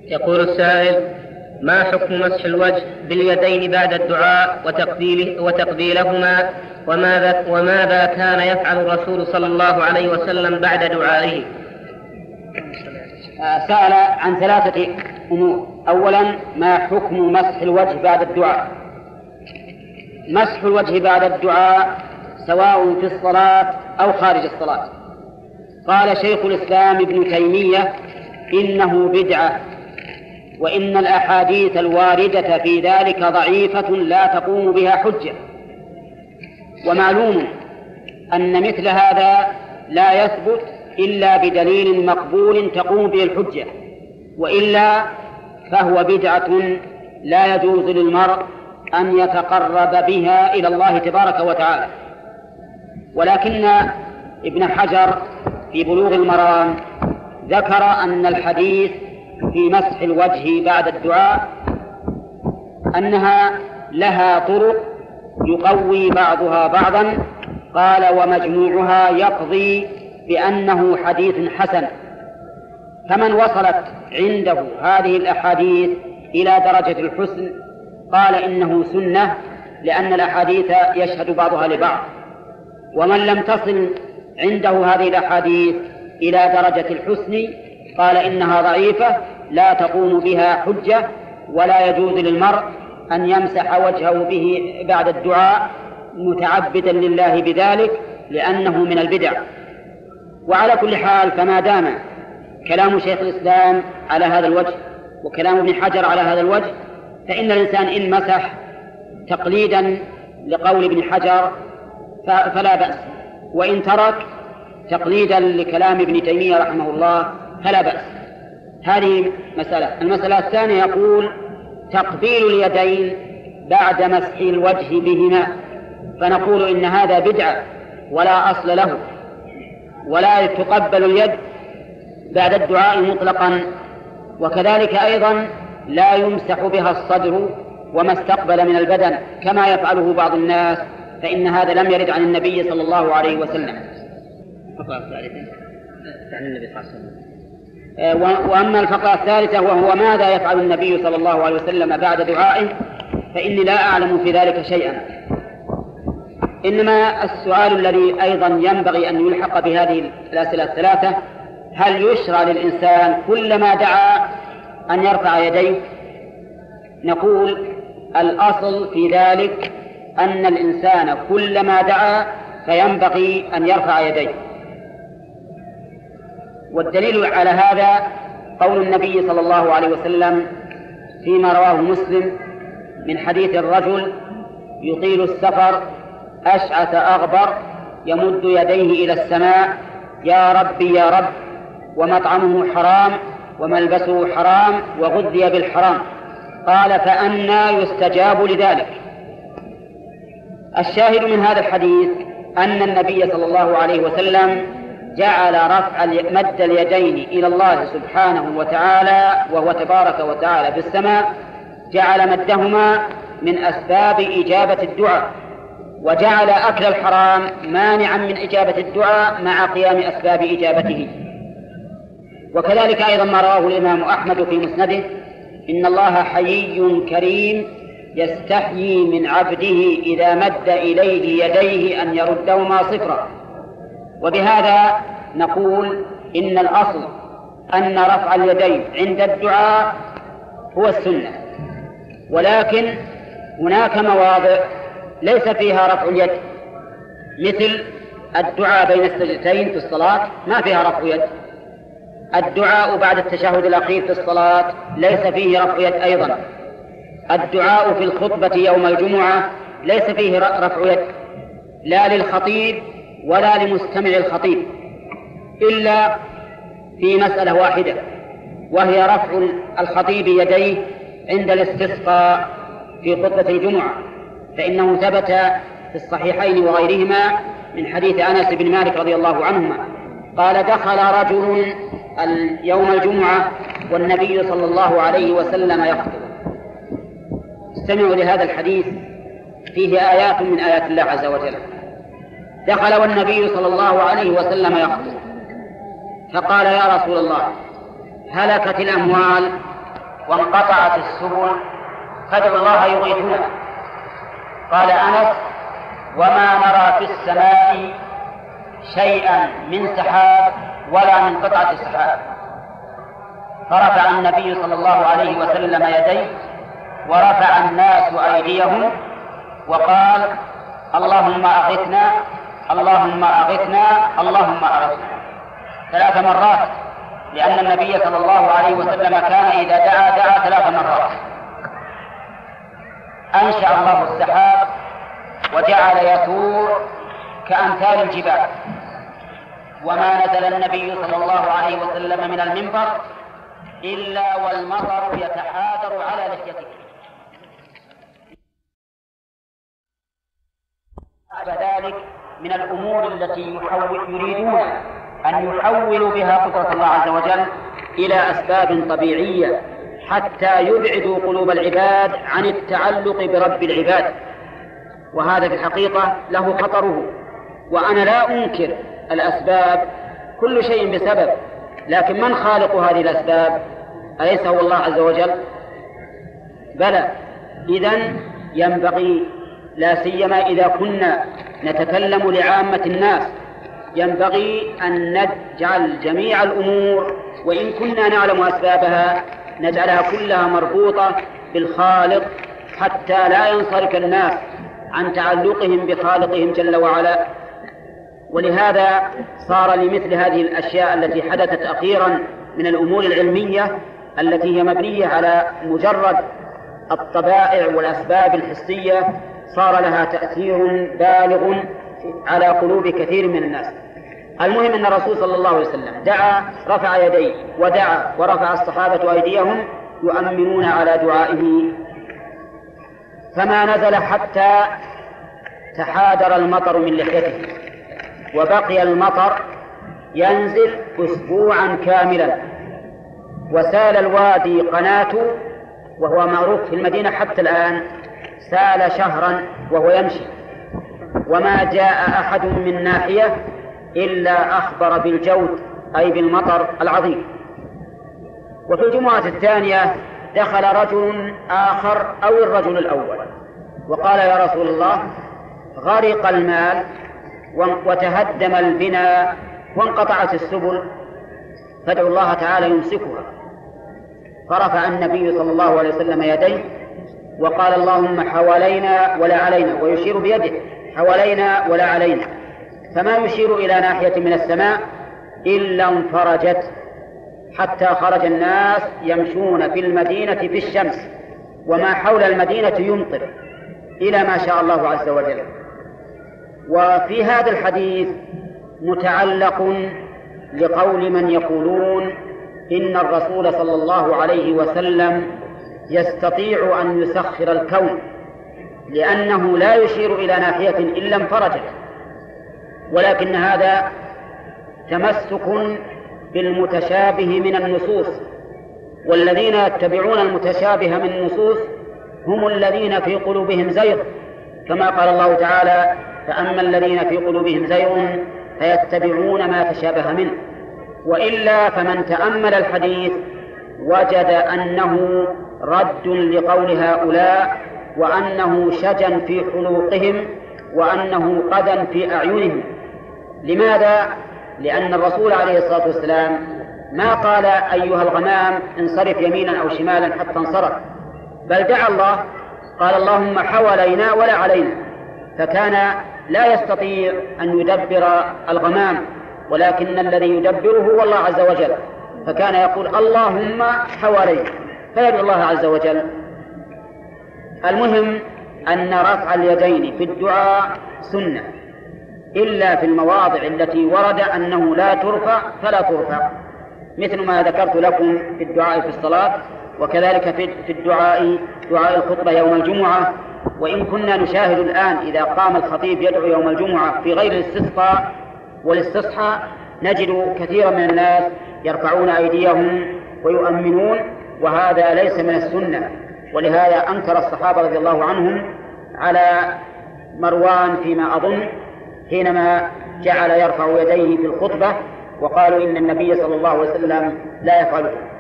يقول السائل: ما حكم مسح الوجه باليدين بعد الدعاء وتقبيلهما، وماذا كان يفعل الرسول صلى الله عليه وسلم بعد دعائه؟ سأل عن 3 أمور. أولا، ما حكم مسح الوجه بعد الدعاء؟ مسح الوجه بعد الدعاء سواء في الصلاة أو خارج الصلاة. قال شيخ الإسلام ابن تيمية: إنه بدعة، وإن الأحاديث الواردة في ذلك ضعيفة لا تقوم بها حجة. ومعلوم أن مثل هذا لا يثبت إلا بدليل مقبول تقوم به الحجة، وإلا فهو بدعة لا يجوز للمرء أن يتقرب بها إلى الله تبارك وتعالى. ولكن ابن حجر في بلوغ المرام ذكر أن الحديث في مسح الوجه بعد الدعاء أنها لها طرق يقوي بعضها بعضا. قال: ومجموعها يقضي بأنه حديث حسن. فمن وصلت عنده هذه الأحاديث إلى درجة الحسن قال إنه سنة، لأن الأحاديث يشهد بعضها لبعض. ومن لم تصل عنده هذه الأحاديث إلى درجة الحسن قال إنها ضعيفة لا تقوم بها حجة، ولا يجوز للمرء أن يمسح وجهه به بعد الدعاء متعبدا لله بذلك، لأنه من البدع. وعلى كل حال، فما دام كلام شيخ الإسلام على هذا الوجه وكلام ابن حجر على هذا الوجه، فإن الإنسان إن مسح تقليدا لقول ابن حجر فلا بأس، وإن ترك تقليدا لكلام ابن تيمية رحمه الله فلا بأس. هذه مسألة. المسألة الثانية يقول: تقبيل اليدين بعد مسح الوجه بهما، فنقول إن هذا بدعة ولا أصل له، ولا تقبل اليد بعد الدعاء مطلقا. وكذلك أيضا لا يمسح بها الصدر وما استقبل من البدن كما يفعله بعض الناس، فإن هذا لم يرد عن النبي صلى الله عليه وسلم. وأما الفقرة الثالثة وهو ماذا يفعل النبي صلى الله عليه وسلم بعد دعائه، فإني لا أعلم في ذلك شيئا. إنما السؤال الذي أيضا ينبغي أن يلحق بهذه الأسئلة الثلاثة: هل يشرع للإنسان كلما دعا أن يرفع يديه؟ نقول: الأصل في ذلك أن الإنسان كلما دعا فينبغي أن يرفع يديه. والدليل على هذا قول النبي صلى الله عليه وسلم فيما رواه مسلم من حديث الرجل يطيل السفر أشعث أغبر يمد يديه إلى السماء: يا ربي يا رب، ومطعمه حرام وملبسه حرام وغذي بالحرام. قال: فأنى يستجاب لذلك؟ الشاهد من هذا الحديث أن النبي صلى الله عليه وسلم جعل مد اليدين إلى الله سبحانه وتعالى وهو تبارك وتعالى في السماء، جعل مدهما من أسباب إجابة الدعاء، وجعل أكل الحرام مانعا من إجابة الدعاء مع قيام أسباب إجابته. وكذلك أيضا ما رواه الإمام أحمد في مسنده: إن الله حيي كريم يستحيي من عبده إذا مد إليه يديه أن يردهما صفرا. وبهذا نقول إن الأصل أن رفع اليدين عند الدعاء هو السنة، ولكن هناك مواضع ليس فيها رفع اليد، مثل الدعاء بين السجدتين في الصلاة ما فيها رفع يد. الدعاء بعد التشهد الأخير في الصلاة ليس فيه رفع يد أيضا. الدعاء في الخطبة يوم الجمعة ليس فيه رفع يد، لا للخطيب ولا لمستمع الخطيب، إلا في مسألة واحدة، وهي رفع الخطيب يديه عند الاستسقاء في خطبة الجمعة، فإنه ثبت في الصحيحين وغيرهما من حديث أنس بن مالك رضي الله عنهما قال: دخل رجل يوم الجمعة والنبي صلى الله عليه وسلم يخطب. استمعوا لهذا الحديث، فيه آيات من آيات الله عز وجل. دخل والنبي صلى الله عليه وسلم يخطب، فقال: يا رسول الله، هلكت الأموال وانقطعت السبل فادعوا الله يغيثنا. قال أنس: وما نرى في السماء شيئا من سحاب ولا من قطعة السحاب. فرفع النبي صلى الله عليه وسلم يديه ورفع الناس أيديهم وقال: اللهم أغثنا، اللهم أغثنا، اللهم أغثنا 3 مرات، لأن النبي صلى الله عليه وسلم كان إذا دعا 3 مرات. أنشأ الله السحاب وجعل يثور كأمثال الجبال، وما نزل النبي صلى الله عليه وسلم من المنبر إلا والمطر يتحادر على لحيته. فذلك من الأمور التي يريدون أن يحولوا بها قدرة الله عز وجل إلى أسباب طبيعية حتى يبعدوا قلوب العباد عن التعلق برب العباد، وهذا في الحقيقة له خطره. وأنا لا أنكر الأسباب، كل شيء بسبب، لكن من خالق هذه الأسباب؟ أليس هو الله عز وجل؟ بلى. إذن ينبغي، لا سيما إذا كنا نتكلم لعامة الناس، ينبغي أن نجعل جميع الأمور وإن كنا نعلم أسبابها نجعلها كلها مربوطة بالخالق حتى لا ينصرف الناس عن تعلقهم بخالقهم جل وعلا. ولهذا صار لمثل هذه الأشياء التي حدثت أخيرا من الأمور العلمية التي هي مبنية على مجرد الطبائع والأسباب الحسية، صار لها تأثير بالغ على قلوب كثير من الناس. المهم أن الرسول صلى الله عليه وسلم دعا، رفع يديه ودعا، ورفع الصحابة أيديهم يؤمنون على دعائه، فما نزل حتى تحادر المطر من لحيته، وبقي المطر ينزل أسبوعا كاملا، وسال الوادي قناة، وهو معروف في المدينة حتى الآن، سال شهرا وهو يمشي، وما جاء أحد من ناحية إلا أخبر بالجود أي بالمطر العظيم. وفي الجمعة الثانية دخل رجل آخر أو الرجل الأول وقال: يا رسول الله، غرق المال وتهدم البناء وانقطعت السبل، فادعوا الله تعالى يمسكها. فرفع النبي صلى الله عليه وسلم يديه وقال: اللهم حوالينا ولا علينا، ويشير بيده حوالينا ولا علينا، فما يشير إلى ناحية من السماء إلا انفرجت، حتى خرج الناس يمشون في المدينة في الشمس وما حول المدينة يمطر إلى ما شاء الله عز وجل. وفي هذا الحديث متعلق لقول من يقولون إن الرسول صلى الله عليه وسلم يستطيع أن يسخر الكون، لأنه لا يشير إلى ناحية إلا انفرجت، ولكن هذا تمسك بالمتشابه من النصوص، والذين يتبعون المتشابه من النصوص هم الذين في قلوبهم زيغ، كما قال الله تعالى: فأما الذين في قلوبهم زيغ فيتبعون ما تشابه منه. وإلا فمن تأمل الحديث وجد أنه رد لقول هؤلاء، وأنه شجن في حلوقهم، وأنه قدم في أعينهم. لماذا؟ لأن الرسول عليه الصلاة والسلام ما قال: أيها الغمام انصرف يمينا أو شمالا حتى انصرف، بل دعا الله، قال: اللهم حوالينا ولا علينا، فكان لا يستطيع أن يدبر الغمام، ولكن الذي يدبره هو الله عز وجل، فكان يقول: اللهم حوالينا، فيدعو الله عز وجل. المهم أن رفع اليدين في الدعاء سنة، إلا في المواضع التي ورد أنه لا ترفع فلا ترفع، مثل ما ذكرت لكم في الدعاء في الصلاة، وكذلك في دعاء الخطبة يوم الجمعة. وإن كنا نشاهد الآن إذا قام الخطيب يدعو يوم الجمعة في غير الاستسقاء والاستصحاء نجد كثيرا من الناس يرفعون أيديهم ويؤمنون، وهذا ليس من السنة. ولهذا أنكر الصحابة رضي الله عنهم على مروان فيما أظن حينما جعل يرفع يديه في الخطبة، وقالوا إن النبي صلى الله عليه وسلم لا يفعله.